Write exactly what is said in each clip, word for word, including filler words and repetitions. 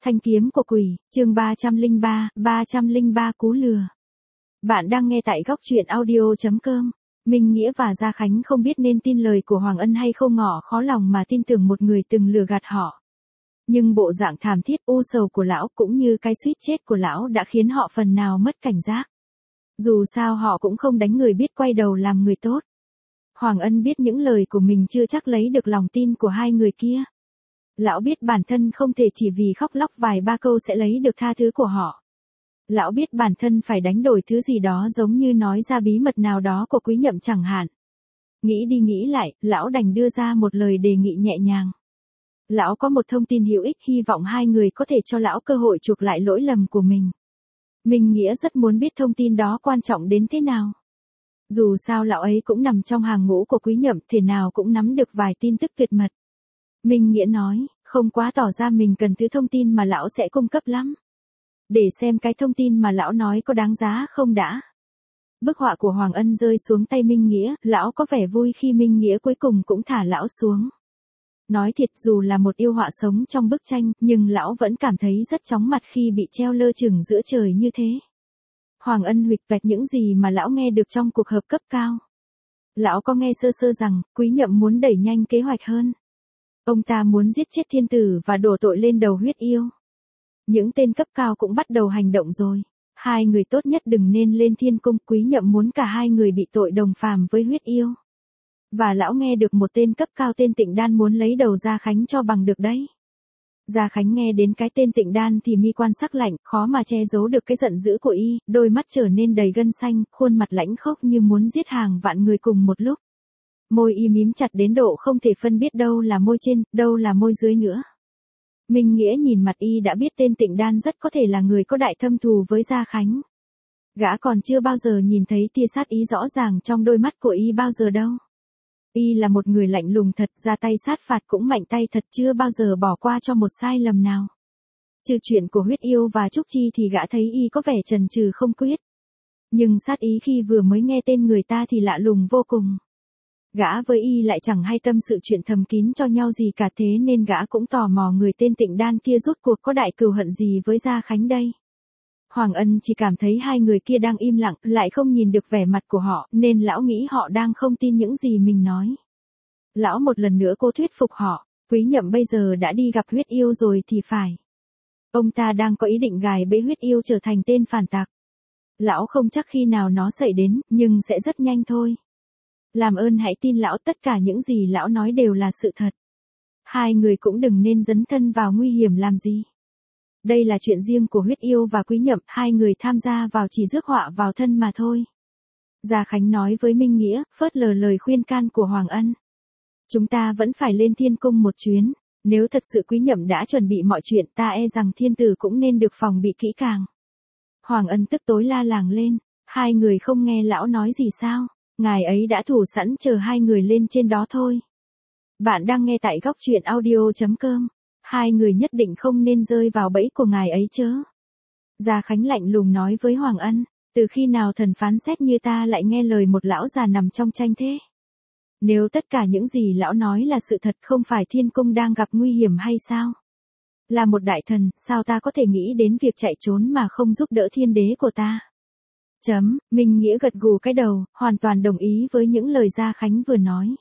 Thanh kiếm của quỷ, chương ba trăm lẻ ba, ba trăm lẻ ba cú lừa. Bạn đang nghe tại góc truyện audio chấm com. Minh Nghĩa và Gia Khánh không biết nên tin lời của Hoàng Ân hay không, ngỏ khó lòng mà tin tưởng một người từng lừa gạt họ. Nhưng bộ dạng thảm thiết u sầu của lão cũng như cái suýt chết của lão đã khiến họ phần nào mất cảnh giác. Dù sao họ cũng không đánh người biết quay đầu làm người tốt. Hoàng Ân biết những lời của mình chưa chắc lấy được lòng tin của hai người kia. Lão biết bản thân không thể chỉ vì khóc lóc vài ba câu sẽ lấy được tha thứ của họ. Lão biết bản thân phải đánh đổi thứ gì đó, giống như nói ra bí mật nào đó của Quý Nhậm chẳng hạn. Nghĩ đi nghĩ lại, lão đành đưa ra một lời đề nghị nhẹ nhàng. Lão có một thông tin hữu ích, hy vọng hai người có thể cho lão cơ hội chuộc lại lỗi lầm của mình. Minh Nghĩa rất muốn biết thông tin đó quan trọng đến thế nào. Dù sao lão ấy cũng nằm trong hàng ngũ của Quý Nhậm, thể nào cũng nắm được vài tin tức tuyệt mật. Minh Nghĩa nói, không quá tỏ ra mình cần thứ thông tin mà lão sẽ cung cấp lắm. Để xem cái thông tin mà lão nói có đáng giá không đã. Bức họa của Hoàng Ân rơi xuống tay Minh Nghĩa, lão có vẻ vui khi Minh Nghĩa cuối cùng cũng thả lão xuống. Nói thiệt, dù là một yêu họa sống trong bức tranh, nhưng lão vẫn cảm thấy rất chóng mặt khi bị treo lơ chừng giữa trời như thế. Hoàng Ân huỵch toẹt những gì mà lão nghe được trong cuộc họp cấp cao. Lão có nghe sơ sơ rằng, Quý Nhậm muốn đẩy nhanh kế hoạch hơn. Ông ta muốn giết chết thiên tử và đổ tội lên đầu huyết yêu. Những tên cấp cao cũng bắt đầu hành động rồi. Hai người tốt nhất đừng nên lên thiên cung. Quý Nhậm muốn cả hai người bị tội đồng phàm với huyết yêu. Và lão nghe được một tên cấp cao tên Tịnh Đan muốn lấy đầu Gia Khánh cho bằng được đấy. Gia Khánh nghe đến cái tên Tịnh Đan thì mi quan sắc lạnh, khó mà che giấu được cái giận dữ của y, đôi mắt trở nên đầy gân xanh, khuôn mặt lãnh khốc như muốn giết hàng vạn người cùng một lúc. Môi y mím chặt đến độ không thể phân biết đâu là môi trên, đâu là môi dưới nữa. Minh Nghĩa nhìn mặt y đã biết tên Tịnh Đan rất có thể là người có đại thâm thù với Gia Khánh. Gã còn chưa bao giờ nhìn thấy tia sát ý rõ ràng trong đôi mắt của y bao giờ đâu. Y là một người lạnh lùng thật, ra tay sát phạt cũng mạnh tay thật, chưa bao giờ bỏ qua cho một sai lầm nào. Trừ chuyện của huyết yêu và Trúc Chi thì gã thấy y có vẻ chần chừ không quyết. Nhưng sát ý khi vừa mới nghe tên người ta thì lạ lùng vô cùng. Gã với y lại chẳng hay tâm sự chuyện thầm kín cho nhau gì cả, thế nên gã cũng tò mò người tên Tịnh Đan kia rốt cuộc có đại cừu hận gì với Gia Khánh đây. Hoàng Ân chỉ cảm thấy hai người kia đang im lặng, lại không nhìn được vẻ mặt của họ, nên lão nghĩ họ đang không tin những gì mình nói. Lão một lần nữa cố thuyết phục họ, Quý Nhậm bây giờ đã đi gặp huyết yêu rồi thì phải. Ông ta đang có ý định gài bẫy huyết yêu trở thành tên phản tặc. Lão không chắc khi nào nó xảy đến, nhưng sẽ rất nhanh thôi. Làm ơn hãy tin lão, tất cả những gì lão nói đều là sự thật. Hai người cũng đừng nên dấn thân vào nguy hiểm làm gì. Đây là chuyện riêng của huyết yêu và Quý Nhậm, hai người tham gia vào chỉ rước họa vào thân mà thôi. Gia Khánh nói với Minh Nghĩa, phớt lờ lời khuyên can của Hoàng Ân. Chúng ta vẫn phải lên thiên cung một chuyến, nếu thật sự Quý Nhậm đã chuẩn bị mọi chuyện, ta e rằng thiên tử cũng nên được phòng bị kỹ càng. Hoàng Ân tức tối la làng lên, hai người không nghe lão nói gì sao, ngài ấy đã thủ sẵn chờ hai người lên trên đó thôi. Bạn đang nghe tại góc truyện audio chấm com. Hai người nhất định không nên rơi vào bẫy của ngài ấy chớ. Gia Khánh lạnh lùng nói với Hoàng Ân, từ khi nào thần phán xét như ta lại nghe lời một lão già nằm trong tranh thế? Nếu tất cả những gì lão nói là sự thật, không phải thiên cung đang gặp nguy hiểm hay sao? Là một đại thần, sao ta có thể nghĩ đến việc chạy trốn mà không giúp đỡ thiên đế của ta? Chấm, Minh Nghĩa gật gù cái đầu, hoàn toàn đồng ý với những lời Gia Khánh vừa nói.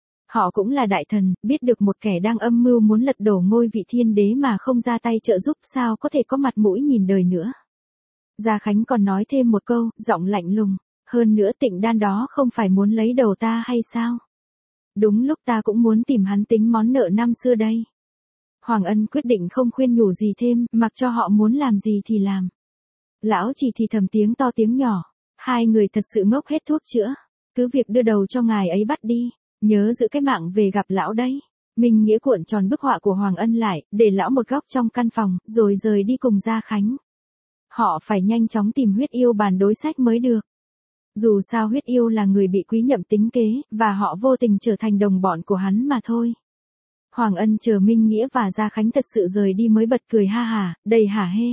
Họ cũng là đại thần, biết được một kẻ đang âm mưu muốn lật đổ ngôi vị thiên đế mà không ra tay trợ giúp, sao có thể có mặt mũi nhìn đời nữa. Gia Khánh còn nói thêm một câu, giọng lạnh lùng, hơn nữa Tịnh Đan đó không phải muốn lấy đầu ta hay sao? Đúng lúc ta cũng muốn tìm hắn tính món nợ năm xưa đây. Hoàng Ân quyết định không khuyên nhủ gì thêm, mặc cho họ muốn làm gì thì làm. Lão chỉ thì thầm tiếng to tiếng nhỏ, hai người thật sự ngốc hết thuốc chữa, cứ việc đưa đầu cho ngài ấy bắt đi. Nhớ giữ cái mạng về gặp lão đấy. Minh Nghĩa cuộn tròn bức họa của Hoàng Ân lại, để lão một góc trong căn phòng, rồi rời đi cùng Gia Khánh. Họ phải nhanh chóng tìm huyết yêu bàn đối sách mới được. Dù sao huyết yêu là người bị Quý Nhậm tính kế, và họ vô tình trở thành đồng bọn của hắn mà thôi. Hoàng Ân chờ Minh Nghĩa và Gia Khánh thật sự rời đi mới bật cười ha hả, đầy hả hê.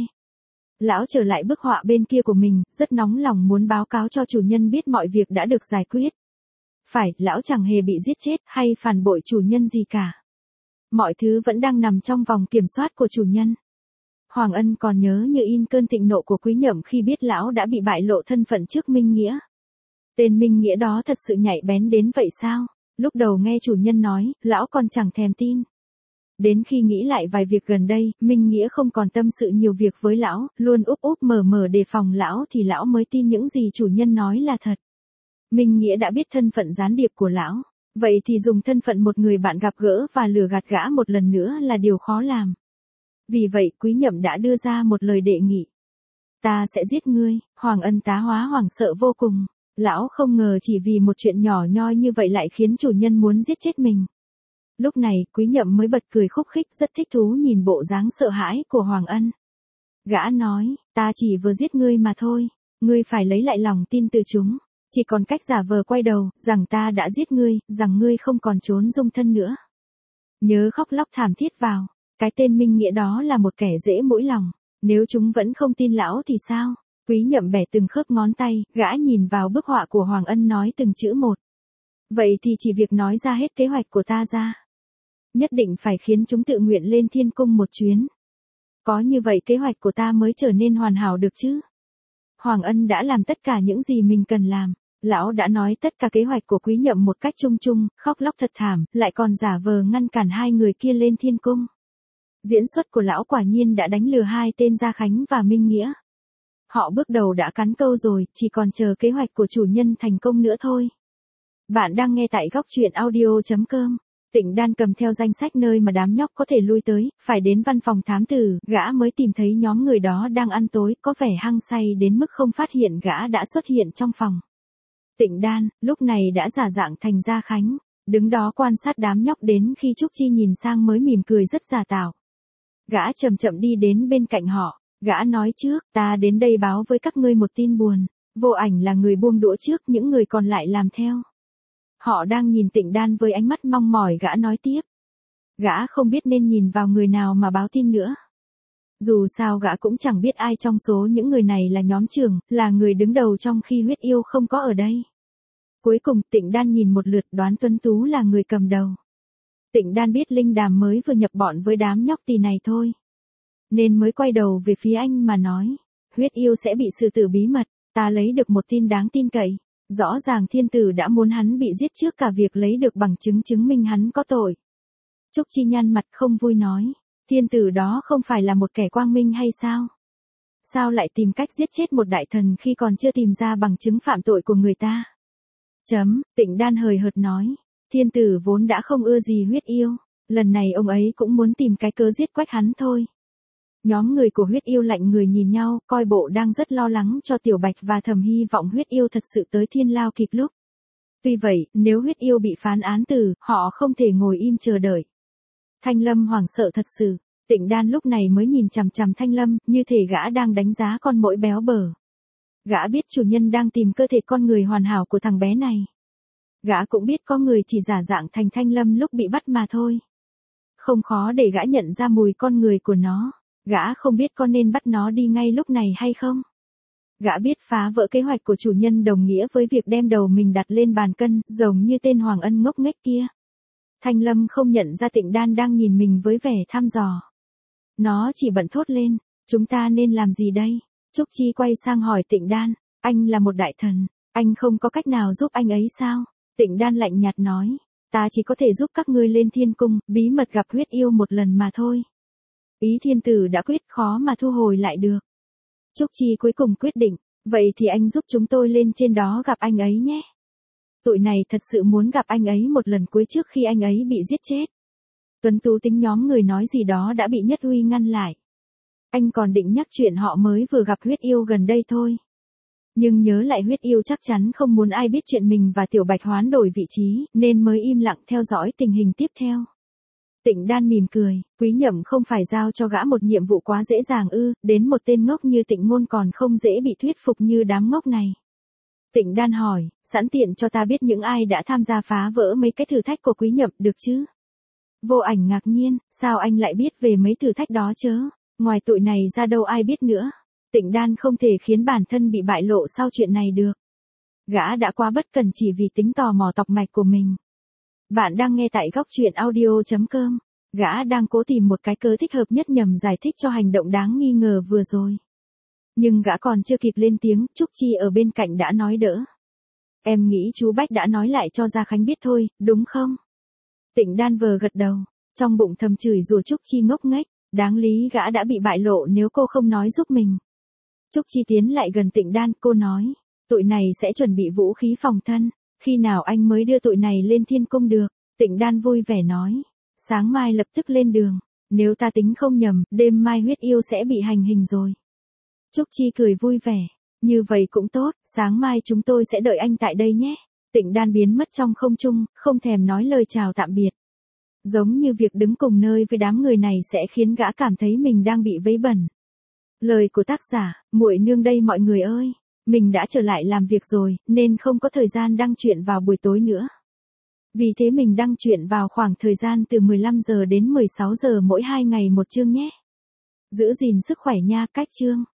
Lão trở lại bức họa bên kia của mình, rất nóng lòng muốn báo cáo cho chủ nhân biết mọi việc đã được giải quyết. Phải, lão chẳng hề bị giết chết, hay phản bội chủ nhân gì cả. Mọi thứ vẫn đang nằm trong vòng kiểm soát của chủ nhân. Hoàng Ân còn nhớ như in cơn thịnh nộ của Quý Nhậm khi biết lão đã bị bại lộ thân phận trước Minh Nghĩa. Tên Minh Nghĩa đó thật sự nhạy bén đến vậy sao? Lúc đầu nghe chủ nhân nói, lão còn chẳng thèm tin. Đến khi nghĩ lại vài việc gần đây, Minh Nghĩa không còn tâm sự nhiều việc với lão, luôn úp úp mở mở đề phòng lão thì lão mới tin những gì chủ nhân nói là thật. Minh Nghĩa đã biết thân phận gián điệp của lão, vậy thì dùng thân phận một người bạn gặp gỡ và lừa gạt gã một lần nữa là điều khó làm. Vì vậy Quý Nhậm đã đưa ra một lời đề nghị. Ta sẽ giết ngươi. Hoàng Ân tá hóa hoảng sợ vô cùng. Lão không ngờ chỉ vì một chuyện nhỏ nhoi như vậy lại khiến chủ nhân muốn giết chết mình. Lúc này Quý Nhậm mới bật cười khúc khích rất thích thú nhìn bộ dáng sợ hãi của Hoàng Ân. Gã nói, ta chỉ vừa giết ngươi mà thôi, ngươi phải lấy lại lòng tin từ chúng. Chỉ còn cách giả vờ quay đầu, rằng ta đã giết ngươi, rằng ngươi không còn trốn dung thân nữa. Nhớ khóc lóc thảm thiết vào. Cái tên Minh Nghĩa đó là một kẻ dễ mũi lòng. Nếu chúng vẫn không tin lão thì sao? Quý Nhậm bẻ từng khớp ngón tay, gã nhìn vào bức họa của Hoàng Ân nói từng chữ một. Vậy thì chỉ việc nói ra hết kế hoạch của ta ra. Nhất định phải khiến chúng tự nguyện lên thiên cung một chuyến. Có như vậy kế hoạch của ta mới trở nên hoàn hảo được chứ. Hoàng Ân đã làm tất cả những gì mình cần làm. Lão đã nói tất cả kế hoạch của Quý Nhậm một cách chung chung, khóc lóc thật thảm, lại còn giả vờ ngăn cản hai người kia lên thiên cung. Diễn xuất của lão quả nhiên đã đánh lừa hai tên Gia Khánh và Minh Nghĩa. Họ bước đầu đã cắn câu rồi, chỉ còn chờ kế hoạch của chủ nhân thành công nữa thôi. Bạn đang nghe tại góc truyện audio chấm com. Tịnh Đan cầm theo danh sách nơi mà đám nhóc có thể lui tới, phải đến văn phòng thám tử, gã mới tìm thấy nhóm người đó đang ăn tối, có vẻ hăng say đến mức không phát hiện gã đã xuất hiện trong phòng. Tịnh Đan, lúc này đã giả dạng thành Gia Khánh, đứng đó quan sát đám nhóc đến khi Trúc Chi nhìn sang mới mỉm cười rất giả tạo. Gã chậm chậm đi đến bên cạnh họ, gã nói trước, ta đến đây báo với các ngươi một tin buồn. Vô Ảnh là người buông đũa trước, những người còn lại làm theo. Họ đang nhìn Tịnh Đan với ánh mắt mong mỏi, gã nói tiếp. Gã không biết nên nhìn vào người nào mà báo tin nữa. Dù sao gã cũng chẳng biết ai trong số những người này là nhóm trưởng, là người đứng đầu trong khi Huyết Yêu không có ở đây. Cuối cùng Tịnh Đan nhìn một lượt đoán Tuấn Tú là người cầm đầu. Tịnh Đan biết Linh Đàm mới vừa nhập bọn với đám nhóc tỳ này thôi. Nên mới quay đầu về phía anh mà nói. Huyết Yêu sẽ bị xử tử bí mật, ta lấy được một tin đáng tin cậy. Rõ ràng thiên tử đã muốn hắn bị giết trước cả việc lấy được bằng chứng chứng minh hắn có tội. Trúc Chi nhăn mặt không vui nói. Thiên tử đó không phải là một kẻ quang minh hay sao? Sao lại tìm cách giết chết một đại thần khi còn chưa tìm ra bằng chứng phạm tội của người ta? Chấm, Tịnh Đan hời hợt nói. Thiên tử vốn đã không ưa gì Huyết Yêu. Lần này ông ấy cũng muốn tìm cái cớ giết quách hắn thôi. Nhóm người của Huyết Yêu lạnh người nhìn nhau, coi bộ đang rất lo lắng cho Tiểu Bạch và thầm hy vọng Huyết Yêu thật sự tới thiên lao kịp lúc. Tuy vậy, nếu Huyết Yêu bị phán án tử, họ không thể ngồi im chờ đợi. Thanh Lâm hoảng sợ thật sự. Tịnh Đan lúc này mới nhìn chằm chằm Thanh Lâm, như thể gã đang đánh giá con muỗi béo bở. Gã biết chủ nhân đang tìm cơ thể con người hoàn hảo của thằng bé này. Gã cũng biết có người chỉ giả dạng thành Thanh Lâm lúc bị bắt mà thôi. Không khó để gã nhận ra mùi con người của nó. Gã không biết có nên bắt nó đi ngay lúc này hay không. Gã biết phá vỡ kế hoạch của chủ nhân đồng nghĩa với việc đem đầu mình đặt lên bàn cân, giống như tên Hoàng Ân ngốc nghếch kia. Thanh Lâm không nhận ra Tịnh Đan đang nhìn mình với vẻ thăm dò. Nó chỉ bận thốt lên, chúng ta nên làm gì đây? Trúc Chi quay sang hỏi Tịnh Đan, anh là một đại thần, anh không có cách nào giúp anh ấy sao? Tịnh Đan lạnh nhạt nói, ta chỉ có thể giúp các ngươi lên thiên cung, bí mật gặp Huyết Yêu một lần mà thôi. Ý thiên tử đã quyết, khó mà thu hồi lại được. Trúc Chi cuối cùng quyết định, vậy thì anh giúp chúng tôi lên trên đó gặp anh ấy nhé. Tụi này thật sự muốn gặp anh ấy một lần cuối trước khi anh ấy bị giết chết. Tuấn Tú tính nhóm người nói gì đó đã bị Nhất Huy ngăn lại. Anh còn định nhắc chuyện họ mới vừa gặp Huyết Yêu gần đây thôi. Nhưng nhớ lại Huyết Yêu chắc chắn không muốn ai biết chuyện mình và Tiểu Bạch hoán đổi vị trí, nên mới im lặng theo dõi tình hình tiếp theo. Tịnh Đan mỉm cười, Quý Nhậm không phải giao cho gã một nhiệm vụ quá dễ dàng ư, đến một tên ngốc như Tịnh Ngôn còn không dễ bị thuyết phục như đám ngốc này. Tịnh Đan hỏi, sẵn tiện cho ta biết những ai đã tham gia phá vỡ mấy cái thử thách của Quý Nhậm được chứ? Vô Ảnh ngạc nhiên, sao anh lại biết về mấy thử thách đó chớ? Ngoài tụi này ra đâu ai biết nữa. Tịnh Đan không thể khiến bản thân bị bại lộ sau chuyện này được. Gã đã quá bất cần chỉ vì tính tò mò tọc mạch của mình. Bạn đang nghe tại góc truyện audio chấm com. Gã đang cố tìm một cái cớ thích hợp nhất nhằm giải thích cho hành động đáng nghi ngờ vừa rồi. Nhưng gã còn chưa kịp lên tiếng, Trúc Chi ở bên cạnh đã nói đỡ. Em nghĩ chú Bách đã nói lại cho Gia Khánh biết thôi, đúng không? Tịnh Đan vờ gật đầu, trong bụng thầm chửi rủa Trúc Chi ngốc nghếch, đáng lý gã đã bị bại lộ nếu cô không nói giúp mình. Trúc Chi tiến lại gần Tịnh Đan, cô nói, tụi này sẽ chuẩn bị vũ khí phòng thân, khi nào anh mới đưa tụi này lên thiên cung được? Tịnh Đan vui vẻ nói, sáng mai lập tức lên đường, nếu ta tính không nhầm, đêm mai huyết yêu sẽ bị hành hình rồi. Trúc Chi cười vui vẻ, như vậy cũng tốt, sáng mai chúng tôi sẽ đợi anh tại đây nhé. Tịnh Đan biến mất trong không trung, không thèm nói lời chào tạm biệt. Giống như việc đứng cùng nơi với đám người này sẽ khiến gã cảm thấy mình đang bị vấy bẩn. Lời của tác giả, muội nương đây mọi người ơi, mình đã trở lại làm việc rồi, nên không có thời gian đăng truyện vào buổi tối nữa. Vì thế mình đăng truyện vào khoảng thời gian từ mười lăm giờ đến mười sáu giờ mỗi hai ngày một chương nhé. Giữ gìn sức khỏe nha, cách chương.